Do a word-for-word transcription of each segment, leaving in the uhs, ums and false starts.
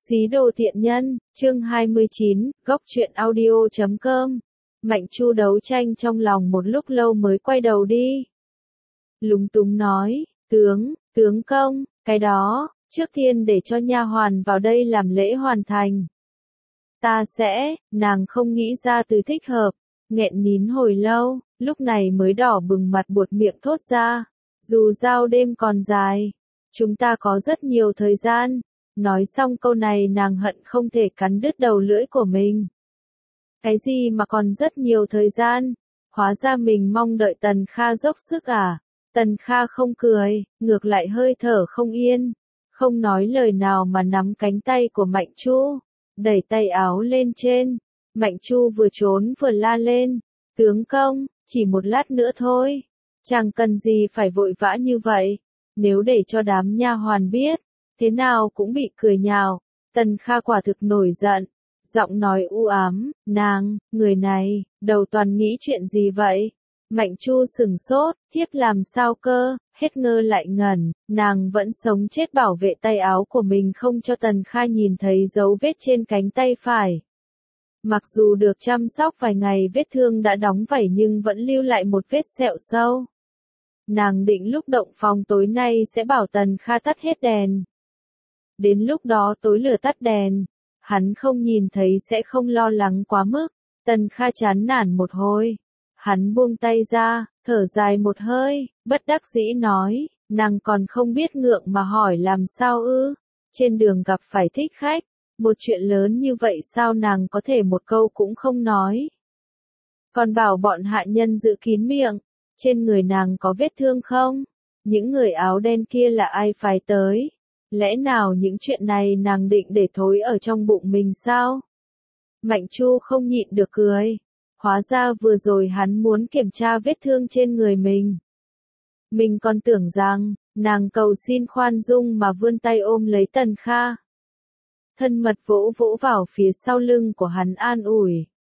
Xí đồ tiện nhân, chương hai mươi chín, góc truyện audio chấm com. Mạnh Chu đấu tranh trong lòng một lúc lâu mới quay đầu đi. Lúng túng nói, tướng, tướng công, cái đó, trước tiên để cho nha hoàn vào đây làm lễ hoàn thành. Ta sẽ, nàng không nghĩ ra từ thích hợp, nghẹn nín hồi lâu, lúc này mới đỏ bừng mặt buột miệng thốt ra. Dù sao đêm còn dài, chúng ta có rất nhiều thời gian. Nói xong câu này nàng hận không thể cắn đứt đầu lưỡi của mình. Cái gì mà còn rất nhiều thời gian? Hóa ra mình mong đợi Tần Kha dốc sức à? Tần Kha không cười, ngược lại hơi thở không yên, không nói lời nào mà nắm cánh tay của Mạnh Chu, đẩy tay áo lên trên. Mạnh Chu vừa trốn vừa la lên, tướng công, chỉ một lát nữa thôi, chẳng cần gì phải vội vã như vậy, nếu để cho đám nha hoàn biết, thế nào cũng bị cười nhạo. Tần Kha quả thực nổi giận, giọng nói u ám, nàng, người này, đầu toàn nghĩ chuyện gì vậy? Mạnh Chu sừng sốt, thiếp làm sao cơ, hết ngơ lại ngẩn, nàng vẫn sống chết bảo vệ tay áo của mình không cho Tần Kha nhìn thấy dấu vết trên cánh tay phải. Mặc dù được chăm sóc vài ngày vết thương đã đóng vảy nhưng vẫn lưu lại một vết sẹo sâu. Nàng định lúc động phòng tối nay sẽ bảo Tần Kha tắt hết đèn. Đến lúc đó tối lửa tắt đèn, hắn không nhìn thấy sẽ không lo lắng quá mức. Tần Kha chán nản một hồi, hắn buông tay ra, thở dài một hơi, bất đắc dĩ nói, nàng còn không biết ngượng mà hỏi làm sao ư? Trên đường gặp phải thích khách, một chuyện lớn như vậy sao nàng có thể một câu cũng không nói? Còn bảo bọn hạ nhân giữ kín miệng, trên người nàng có vết thương không? Những người áo đen kia là ai phái tới? Lẽ nào những chuyện này nàng định để thối ở trong bụng mình sao? Mạnh Chu không nhịn được cười. Hóa ra vừa rồi hắn muốn kiểm tra vết thương trên người mình. Mình còn tưởng rằng, nàng cầu xin khoan dung mà vươn tay ôm lấy Tần Kha. Thân mật vỗ vỗ vào phía sau lưng của hắn an ủi.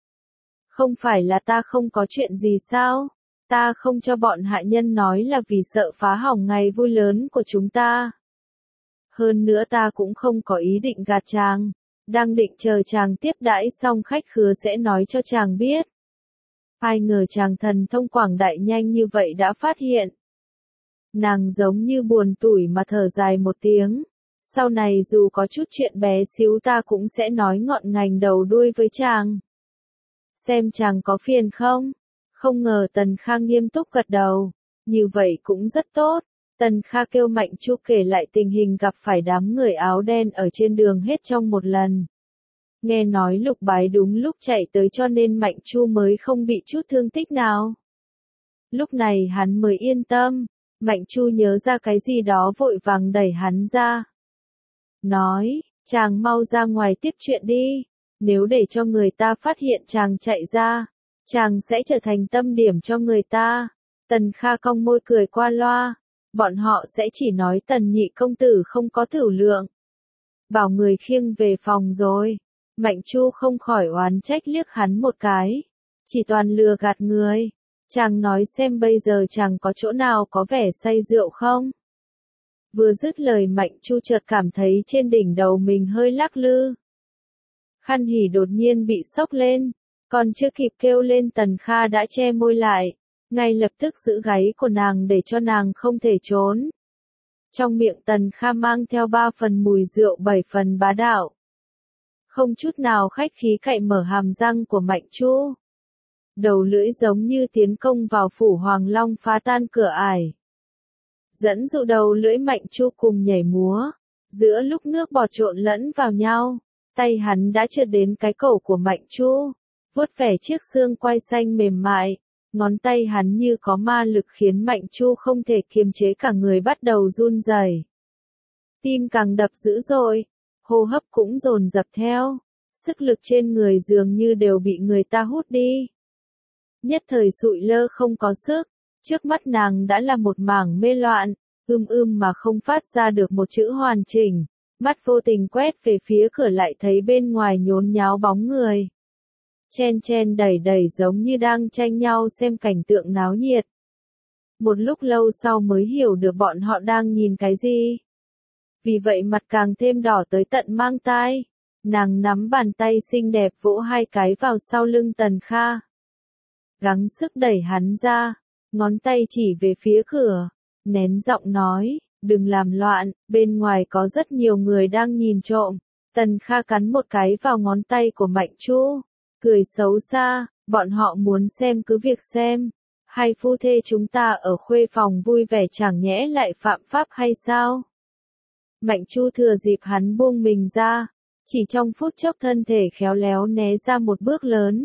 Không phải là ta không có chuyện gì sao? Ta không cho bọn hạ nhân nói là vì sợ phá hỏng ngày vui lớn của chúng ta. Hơn nữa ta cũng không có ý định gạt chàng, đang định chờ chàng tiếp đãi xong khách khứa sẽ nói cho chàng biết. Ai ngờ chàng thần thông quảng đại nhanh như vậy đã phát hiện. Nàng giống như buồn tủi mà thở dài một tiếng. Sau này dù có chút chuyện bé xíu ta cũng sẽ nói ngọn ngành đầu đuôi với chàng. Xem chàng có phiền không? Không ngờ Tần Kha nghiêm túc gật đầu. Như vậy cũng rất tốt. Tần Kha kêu Mạnh Chu kể lại tình hình gặp phải đám người áo đen ở trên đường hết trong một lần. Nghe nói Lục Bái đúng lúc chạy tới cho nên Mạnh Chu mới không bị chút thương tích nào. Lúc này hắn mới yên tâm, Mạnh Chu nhớ ra cái gì đó vội vàng đẩy hắn ra. Nói, chàng mau ra ngoài tiếp chuyện đi, nếu để cho người ta phát hiện chàng chạy ra, chàng sẽ trở thành tâm điểm cho người ta. Tần Kha cong môi cười qua loa. Bọn họ sẽ chỉ nói Tần nhị công tử không có thửu lượng. Bảo người khiêng về phòng rồi. Mạnh Chu không khỏi oán trách liếc hắn một cái. Chỉ toàn lừa gạt người. Chàng nói xem bây giờ chàng có chỗ nào có vẻ say rượu không? Vừa dứt lời Mạnh Chu chợt cảm thấy trên đỉnh đầu mình hơi lắc lư. Khăn hỉ đột nhiên bị sốc lên. Còn chưa kịp kêu lên Tần Kha đã che môi lại. Ngay lập tức giữ gáy của nàng để cho nàng không thể trốn. Trong miệng Tần Kha mang theo ba phần mùi rượu bảy phần bá đạo. Không chút nào khách khí cậy mở hàm răng của Mạnh Chu. Đầu lưỡi giống như tiến công vào phủ Hoàng Long phá tan cửa ải. Dẫn dụ đầu lưỡi Mạnh Chu cùng nhảy múa. Giữa lúc nước bọt trộn lẫn vào nhau, tay hắn đã trượt đến cái cổ của Mạnh Chu, vuốt vẻ chiếc xương quai xanh mềm mại. Ngón tay hắn như có ma lực khiến Mạnh Chu không thể kiềm chế cả người bắt đầu run rẩy. Tim càng đập dữ dội, hô hấp cũng dồn dập theo, sức lực trên người dường như đều bị người ta hút đi. Nhất thời sụi lơ không có sức, trước mắt nàng đã là một mảng mê loạn, ưm ưm mà không phát ra được một chữ hoàn chỉnh, mắt vô tình quét về phía cửa lại thấy bên ngoài nhốn nháo bóng người. Chen chen đẩy đẩy giống như đang tranh nhau xem cảnh tượng náo nhiệt. Một lúc lâu sau mới hiểu được bọn họ đang nhìn cái gì. vì vậy mặt càng thêm đỏ tới tận mang tai. Nàng nắm bàn tay xinh đẹp vỗ hai cái vào sau lưng Tần Kha. Gắng sức đẩy hắn ra, ngón tay chỉ về phía cửa, nén giọng nói, đừng làm loạn, bên ngoài có rất nhiều người đang nhìn trộm. Tần Kha cắn một cái vào ngón tay của Mạnh Chu, cười xấu xa, bọn họ muốn xem cứ việc xem. Hai phu thê chúng ta ở khuê phòng vui vẻ chẳng nhẽ lại phạm pháp hay sao? Mạnh Chu thừa dịp hắn buông mình ra, chỉ trong phút chốc thân thể khéo léo né ra một bước lớn.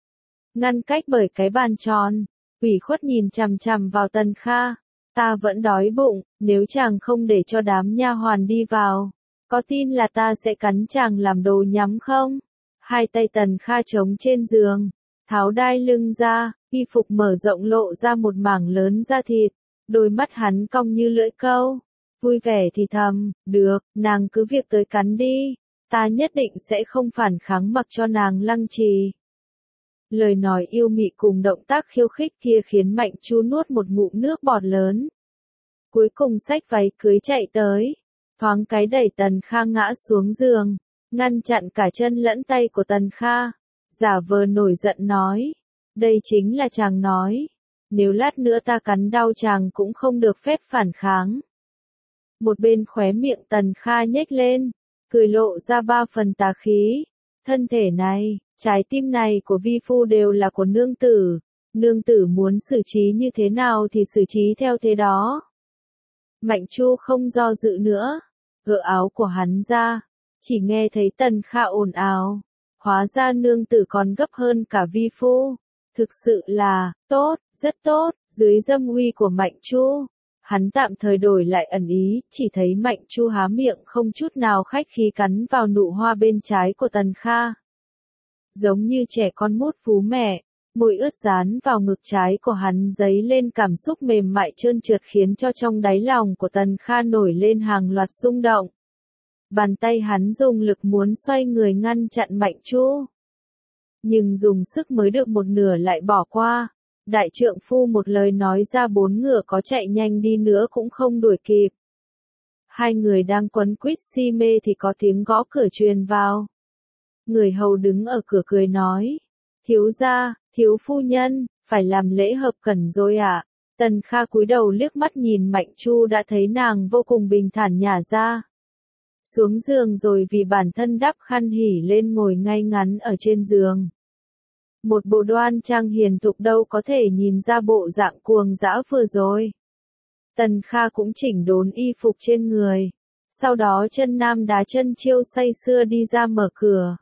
Ngăn cách bởi cái bàn tròn, ủy khuất nhìn chằm chằm vào Tần Kha. Ta vẫn đói bụng, nếu chàng không để cho đám nha hoàn đi vào, có tin là ta sẽ cắn chàng làm đồ nhắm không? Hai tay Tần Kha trống trên giường, tháo đai lưng ra, y phục mở rộng lộ ra một mảng lớn da thịt, đôi mắt hắn cong như lưỡi câu. Vui vẻ thì thầm, được, nàng cứ việc tới cắn đi, ta nhất định sẽ không phản kháng mặc cho nàng lăng trì. Lời nói yêu mị cùng động tác khiêu khích kia khiến Mạnh Chu nuốt một ngụm nước bọt lớn. Cuối cùng xách váy cưới chạy tới, thoáng cái đẩy Tần Kha ngã xuống giường, ngăn chặn cả chân lẫn tay của Tần Kha, giả vờ nổi giận nói, đây chính là chàng nói, nếu lát nữa ta cắn đau chàng cũng không được phép phản kháng. Một bên khóe miệng Tần Kha nhếch lên, cười lộ ra ba phần tà khí, thân thể này, trái tim này của vi phu đều là của nương tử, nương tử muốn xử trí như thế nào thì xử trí theo thế đó. Mạnh Chu không do dự nữa, gỡ áo của hắn ra, chỉ nghe thấy Tần Kha ồn ào, hóa ra nương tử còn gấp hơn cả vi phu, thực sự là, tốt, rất tốt, dưới dâm uy của Mạnh Chu. Hắn tạm thời đổi lại ẩn ý, chỉ thấy Mạnh Chu há miệng không chút nào khách khí cắn vào nụ hoa bên trái của Tần Kha. Giống như trẻ con mút vú mẹ, môi ướt dán vào ngực trái của hắn dấy lên cảm xúc mềm mại trơn trượt khiến cho trong đáy lòng của Tần Kha nổi lên hàng loạt xung động. Bàn tay hắn dùng lực muốn xoay người ngăn chặn Mạnh Chu. Nhưng dùng sức mới được một nửa lại bỏ qua. Đại trượng phu một lời nói ra bốn ngựa có chạy nhanh đi nữa cũng không đuổi kịp. Hai người đang quấn quýt si mê thì có tiếng gõ cửa truyền vào. Người hầu đứng ở cửa cười nói, thiếu gia, thiếu phu nhân, phải làm lễ hợp cẩn rồi ạ. À? Tần Kha cúi đầu liếc mắt nhìn Mạnh Chu đã thấy nàng vô cùng bình thản nhả ra. Xuống giường rồi vì bản thân đắp khăn hỉ lên ngồi ngay ngắn ở trên giường. Một bộ đoan trang hiền thục đâu có thể nhìn ra bộ dạng cuồng dã vừa rồi. Tần Kha cũng chỉnh đốn y phục trên người. Sau đó chân nam đá chân chiêu say sưa đi ra mở cửa.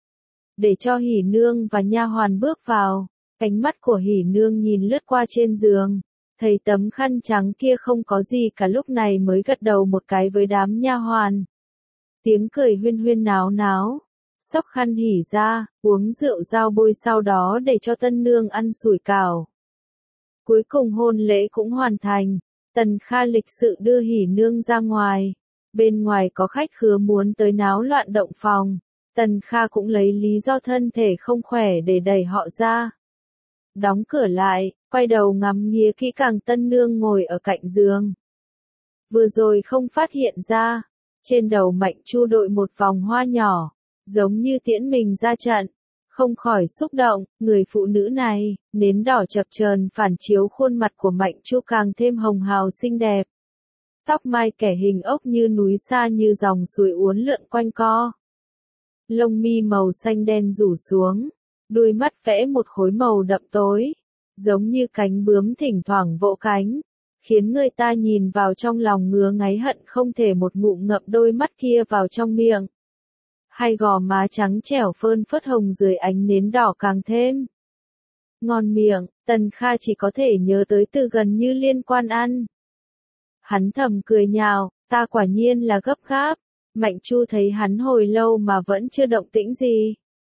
Để cho hỉ nương và nha hoàn bước vào. Ánh mắt của hỉ nương nhìn lướt qua trên giường. Thấy tấm khăn trắng kia không có gì cả lúc này mới gật đầu một cái với đám nha hoàn. Tiếng cười huyên huyên náo náo. Xốc khăn hỉ ra, uống rượu dao bôi sau đó để cho tân nương ăn sủi cảo. Cuối cùng hôn lễ cũng hoàn thành, Tần Kha lịch sự đưa hỉ nương ra ngoài. Bên ngoài có khách khứa muốn tới náo loạn động phòng, Tần Kha cũng lấy lý do thân thể không khỏe để đẩy họ ra. Đóng cửa lại, quay đầu ngắm nghía kỹ càng tân nương ngồi ở cạnh giường. Vừa rồi không phát hiện ra, trên đầu Mạnh Chu đội một vòng hoa nhỏ. Giống như tiễn mình ra trận, không khỏi xúc động, người phụ nữ này, nến đỏ chập chờn phản chiếu khuôn mặt của Mạnh Chu càng thêm hồng hào xinh đẹp. Tóc mai kẻ hình ốc như núi xa như dòng suối uốn lượn quanh co. Lông mi màu xanh đen rủ xuống, đuôi mắt vẽ một khối màu đậm tối, giống như cánh bướm thỉnh thoảng vỗ cánh, khiến người ta nhìn vào trong lòng ngứa ngáy hận không thể một ngụm ngậm đôi mắt kia vào trong miệng. Hai gò má trắng trẻo phơn phớt hồng dưới ánh nến đỏ càng thêm ngon miệng, Tần Kha chỉ có thể nhớ tới từ gần như liên quan ăn. Hắn thầm cười nhạo, ta quả nhiên là gấp gáp. Mạnh Chu thấy hắn hồi lâu mà vẫn chưa động tĩnh gì.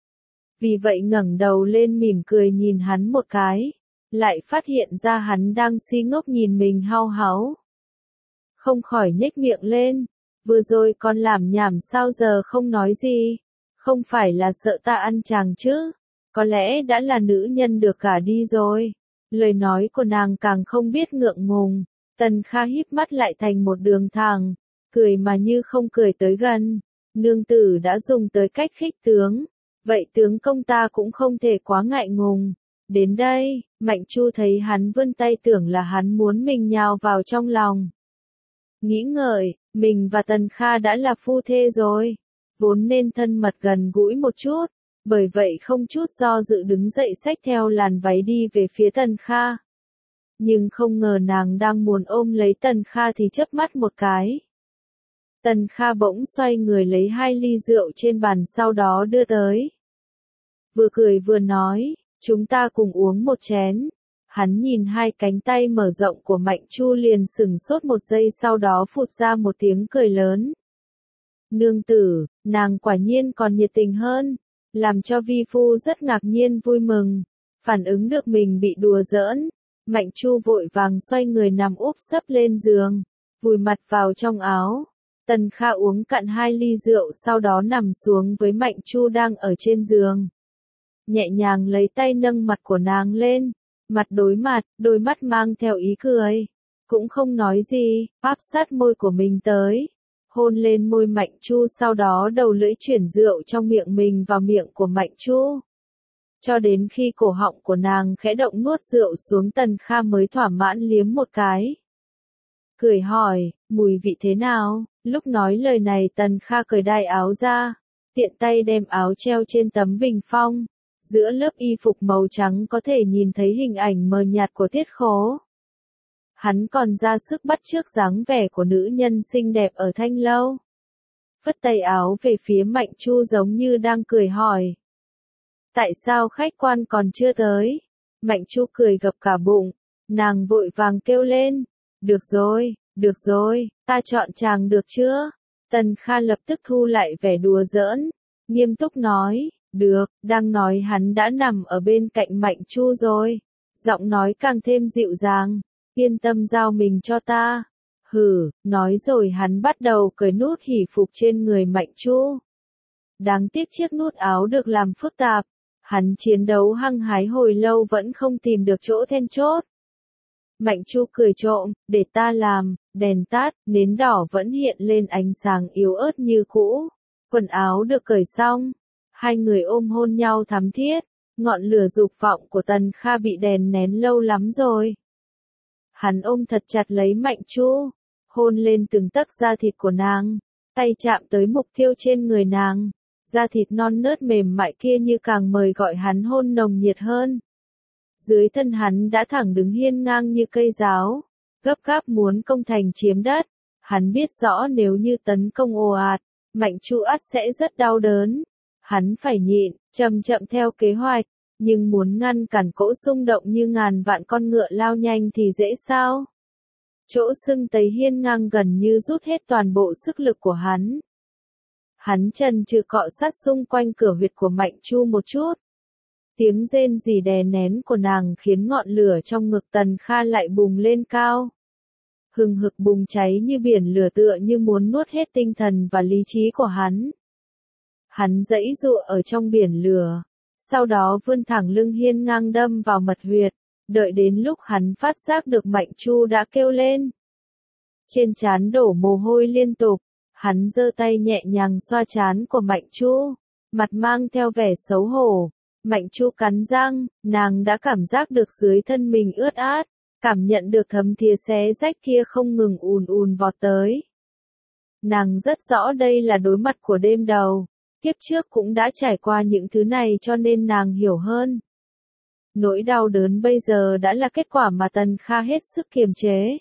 Vì vậy ngẩng đầu lên mỉm cười nhìn hắn một cái, lại phát hiện ra hắn đang si ngốc nhìn mình hau háu. Không khỏi nhếch miệng lên. Vừa rồi con làm nhảm sao giờ không nói gì, không phải là sợ ta ăn chàng chứ, có lẽ đã là nữ nhân được gả đi rồi. Lời nói của nàng càng không biết ngượng ngùng, Tần Kha híp mắt lại thành một đường thẳng, cười mà như không cười tới gần. Nương tử đã dùng tới cách khích tướng, vậy tướng công ta cũng không thể quá ngại ngùng. Đến đây, Mạnh Chu thấy hắn vươn tay tưởng là hắn muốn mình nhào vào trong lòng. Nghĩ ngợi, mình và Tần Kha đã là phu thê rồi, vốn nên thân mật gần gũi một chút, bởi vậy không chút do dự đứng dậy xách theo làn váy đi về phía Tần Kha. Nhưng không ngờ nàng đang muốn ôm lấy Tần Kha thì chớp mắt một cái. Tần Kha bỗng xoay người lấy hai ly rượu trên bàn sau đó đưa tới. Vừa cười vừa nói, chúng ta cùng uống một chén. Hắn nhìn hai cánh tay mở rộng của Mạnh Chu liền sửng sốt một giây sau đó phụt ra một tiếng cười lớn. Nương tử, nàng quả nhiên còn nhiệt tình hơn, làm cho vi phu rất ngạc nhiên vui mừng, phản ứng được mình bị đùa giỡn. Mạnh Chu vội vàng xoay người nằm úp sấp lên giường, vùi mặt vào trong áo. Tần Kha uống cạn hai ly rượu sau đó nằm xuống với Mạnh Chu đang ở trên giường. Nhẹ nhàng lấy tay nâng mặt của nàng lên, mặt đối mặt, đôi mắt mang theo ý cười. Cũng không nói gì, áp sát môi của mình tới. Hôn lên môi Mạnh Chu sau đó đầu lưỡi chuyển rượu trong miệng mình vào miệng của Mạnh Chu. Cho đến khi cổ họng của nàng khẽ động nuốt rượu xuống Tần Kha mới thỏa mãn liếm một cái. Cười hỏi, mùi vị thế nào? Lúc nói lời này Tần Kha cởi đai áo ra, tiện tay đem áo treo trên tấm bình phong. Giữa lớp y phục màu trắng có thể nhìn thấy hình ảnh mờ nhạt của Tiết Khố. Hắn còn ra sức bắt chước dáng vẻ của nữ nhân xinh đẹp ở Thanh Lâu. Phất tay áo về phía Mạnh Chu giống như đang cười hỏi. Tại sao khách quan còn chưa tới? Mạnh Chu cười gập cả bụng, nàng vội vàng kêu lên. Được rồi, được rồi, ta chọn chàng được chưa? Tần Kha lập tức thu lại vẻ đùa giỡn, nghiêm túc nói. Được, đang nói hắn đã nằm ở bên cạnh Mạnh Chu rồi. Giọng nói càng thêm dịu dàng. Yên tâm giao mình cho ta. Hừ, nói rồi hắn bắt đầu cởi nút hỉ phục trên người Mạnh Chu. Đáng tiếc chiếc nút áo được làm phức tạp. Hắn chiến đấu hăng hái hồi lâu vẫn không tìm được chỗ then chốt. Mạnh Chu cười trộm, để ta làm, đèn tắt, nến đỏ vẫn hiện lên ánh sáng yếu ớt như cũ. Quần áo được cởi xong. Hai người ôm hôn nhau thắm thiết, ngọn lửa dục vọng của Tần Kha bị đèn nén lâu lắm rồi. Hắn ôm thật chặt lấy Mạnh Chu, hôn lên từng tấc da thịt của nàng, tay chạm tới mục tiêu trên người nàng, da thịt non nớt mềm mại kia như càng mời gọi hắn hôn nồng nhiệt hơn. Dưới thân hắn đã thẳng đứng hiên ngang như cây giáo, gấp gáp muốn công thành chiếm đất. Hắn biết rõ nếu như tấn công ồ ạt, Mạnh Chu ắt sẽ rất đau đớn. Hắn phải nhịn, chậm chậm theo kế hoạch, nhưng muốn ngăn cản cỗ xung động như ngàn vạn con ngựa lao nhanh thì dễ sao? Chỗ sưng tấy hiên ngang gần như rút hết toàn bộ sức lực của hắn. Hắn chần chừ cọ sát xung quanh cửa huyệt của Mạnh Chu một chút. Tiếng rên rỉ đè nén của nàng khiến ngọn lửa trong ngực Tần Kha lại bùng lên cao. Hừng hực bùng cháy như biển lửa tựa như muốn nuốt hết tinh thần và lý trí của hắn. Hắn giãy giụa ở trong biển lửa, sau đó vươn thẳng lưng hiên ngang đâm vào mật huyệt, đợi đến lúc hắn phát giác được Mạnh Chu đã kêu lên. Trên trán đổ mồ hôi liên tục, hắn giơ tay nhẹ nhàng xoa trán của Mạnh Chu, mặt mang theo vẻ xấu hổ. Mạnh Chu cắn răng, nàng đã cảm giác được dưới thân mình ướt át, cảm nhận được thấm thía xé rách kia không ngừng ùn ùn vọt tới. Nàng rất rõ đây là đối mặt của đêm đầu. Kiếp trước cũng đã trải qua những thứ này cho nên nàng hiểu hơn. Nỗi đau đớn bây giờ đã là kết quả mà Tần Kha hết sức kiềm chế.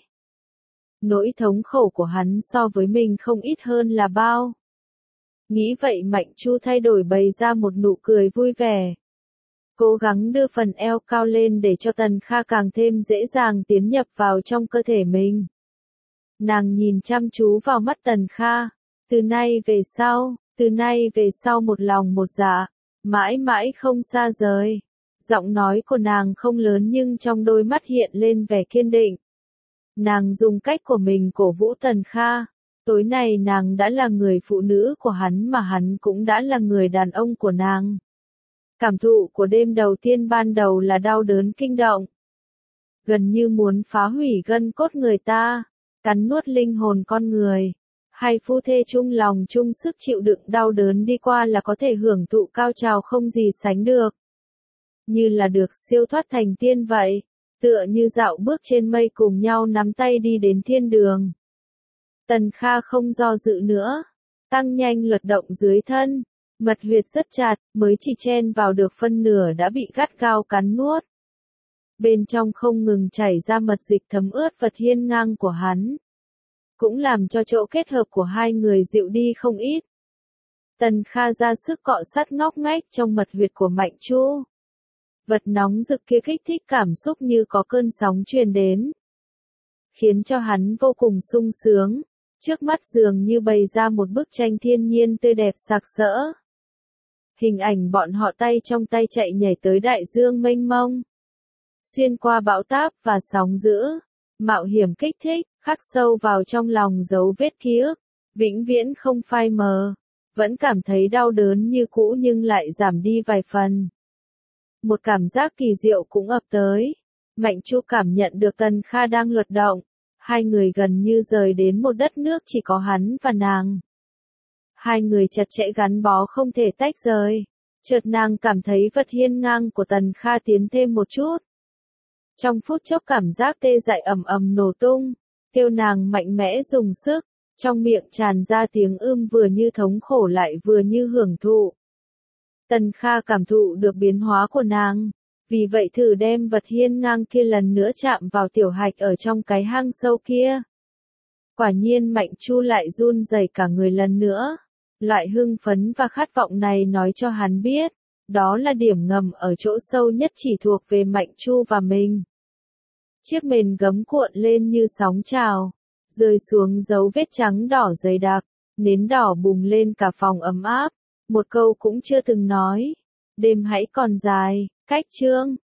Nỗi thống khổ của hắn so với mình không ít hơn là bao. Nghĩ vậy Mạnh Chu thay đổi bày ra một nụ cười vui vẻ. Cố gắng đưa phần eo cao lên để cho Tần Kha càng thêm dễ dàng tiến nhập vào trong cơ thể mình. Nàng nhìn chăm chú vào mắt Tần Kha. Từ nay về sau, từ nay về sau một lòng một dạ, mãi mãi không xa rời. Giọng nói của nàng không lớn nhưng trong đôi mắt hiện lên vẻ kiên định. Nàng dùng cách của mình cổ vũ Tần Kha. Tối nay nàng đã là người phụ nữ của hắn mà hắn cũng đã là người đàn ông của nàng. Cảm thụ của đêm đầu tiên ban đầu là đau đớn kinh động. Gần như muốn phá hủy gân cốt người ta, cắn nuốt linh hồn con người. Hai phu thê chung lòng chung sức chịu đựng đau đớn đi qua là có thể hưởng thụ cao trào không gì sánh được. Như là được siêu thoát thành tiên vậy, tựa như dạo bước trên mây cùng nhau nắm tay đi đến thiên đường. Tần Kha không do dự nữa, tăng nhanh luật động dưới thân, mật huyệt rất chặt, mới chỉ chen vào được phân nửa đã bị gắt gao cắn nuốt. Bên trong không ngừng chảy ra mật dịch thấm ướt vật hiên ngang của hắn, cũng làm cho chỗ kết hợp của hai người dịu đi không ít. Tần Kha ra sức cọ sát ngóc ngách trong mật huyệt của Mạnh Chu. Vật nóng rực kia kích thích cảm xúc như có cơn sóng truyền đến, khiến cho hắn vô cùng sung sướng. Trước mắt dường như bày ra một bức tranh thiên nhiên tươi đẹp sặc sỡ. Hình ảnh bọn họ tay trong tay chạy nhảy tới đại dương mênh mông, xuyên qua bão táp và sóng dữ, mạo hiểm kích thích, khắc sâu vào trong lòng dấu vết ký ức, vĩnh viễn không phai mờ, vẫn cảm thấy đau đớn như cũ nhưng lại giảm đi vài phần. Một cảm giác kỳ diệu cũng ập tới, Mạnh Chu cảm nhận được Tần Kha đang luật động, hai người gần như rời đến một đất nước chỉ có hắn và nàng. Hai người chặt chẽ gắn bó không thể tách rời, chợt nàng cảm thấy vật hiên ngang của Tần Kha tiến thêm một chút. Trong phút chốc cảm giác tê dại ầm ầm nổ tung, kêu nàng mạnh mẽ dùng sức, trong miệng tràn ra tiếng ưm vừa như thống khổ lại vừa như hưởng thụ. Tần Kha cảm thụ được biến hóa của nàng, vì vậy thử đem vật hiên ngang kia lần nữa chạm vào tiểu hạch ở trong cái hang sâu kia. Quả nhiên Mạnh Chu lại run rẩy cả người lần nữa. Loại hưng phấn và khát vọng này nói cho hắn biết, đó là điểm ngầm ở chỗ sâu nhất chỉ thuộc về Mạnh Chu và mình. Chiếc mền gấm cuộn lên như sóng trào, rơi xuống dấu vết trắng đỏ dày đặc, nến đỏ bùng lên cả phòng ấm áp, một câu cũng chưa từng nói. Đêm hãy còn dài, cách chương.